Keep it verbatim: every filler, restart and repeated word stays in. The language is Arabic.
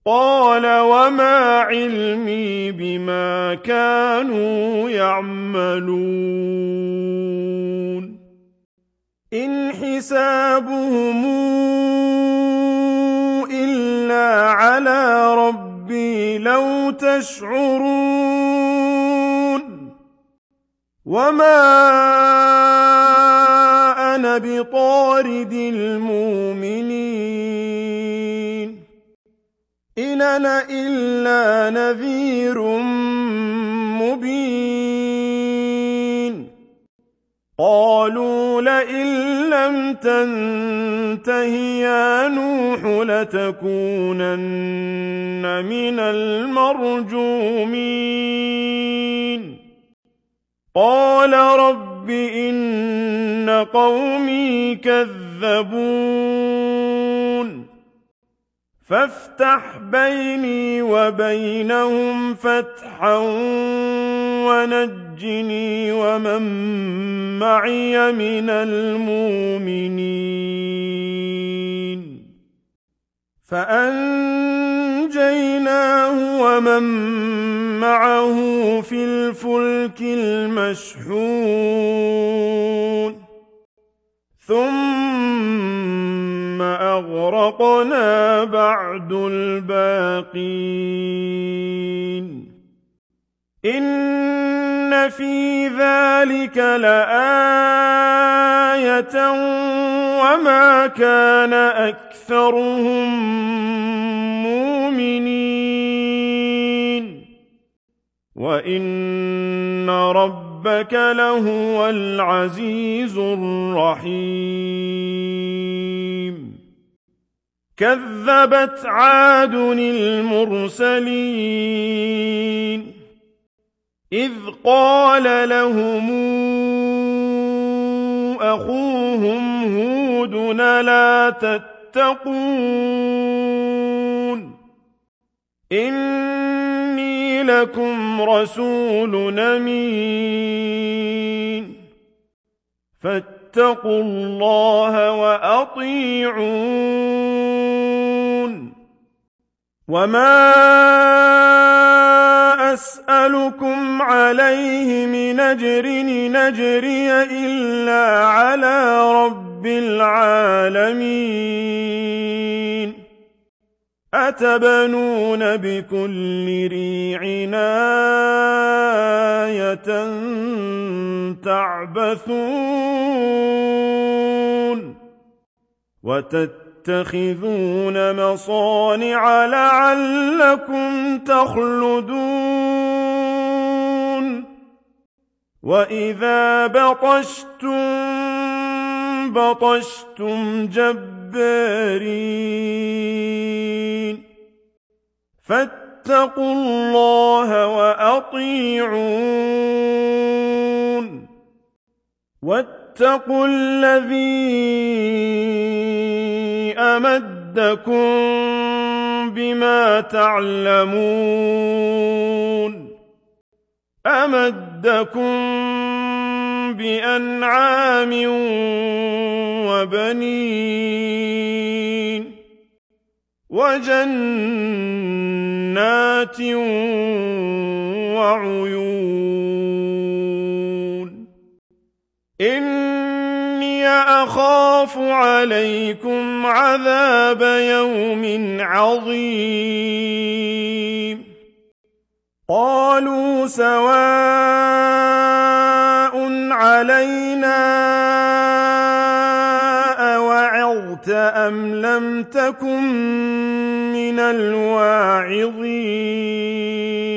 قال وما علمي بما كانوا يعملون إن حسابهم إلا على ربي لو تشعرون وما أنا بطارد المؤمنين إن أنا إلا نذير مبين قالوا لئن لم تنته يا نوح لتكونن من المرجومين قال رب إن قومي كذبون فافتح بيني وبينهم فتحا ونجني ومن معي من المؤمنين فأنجيناه ومن معه في الفلك المشحون ثم أغرقنا بعد الباقين إن في ذلك لآية وما كان أكثرهم مؤمنين وإن ربك لهو العزيز الرحيم كذبت عاد المرسلين إذ قال لهم أخوهم هود لا تتقون إني لكم رسول أمين فاتقوا الله وأطيعون وما أسألكم عليه من أجر إن أجري إلا على رب العالمين أتبنون بكل ريع آية تعبثون وتتخذون مصانع لعلكم تخلدون وإذا بطشتم بطشتم جبارين فاتقوا الله وأطيعون واتقوا الذي أمدكم بما تعلمون أمدكم بأنعام وبنين وجنات وعيون إني أخاف عليكم عذاب يوم عظيم قالوا سواء علينا أوعظت أم لم تكن من الواعظين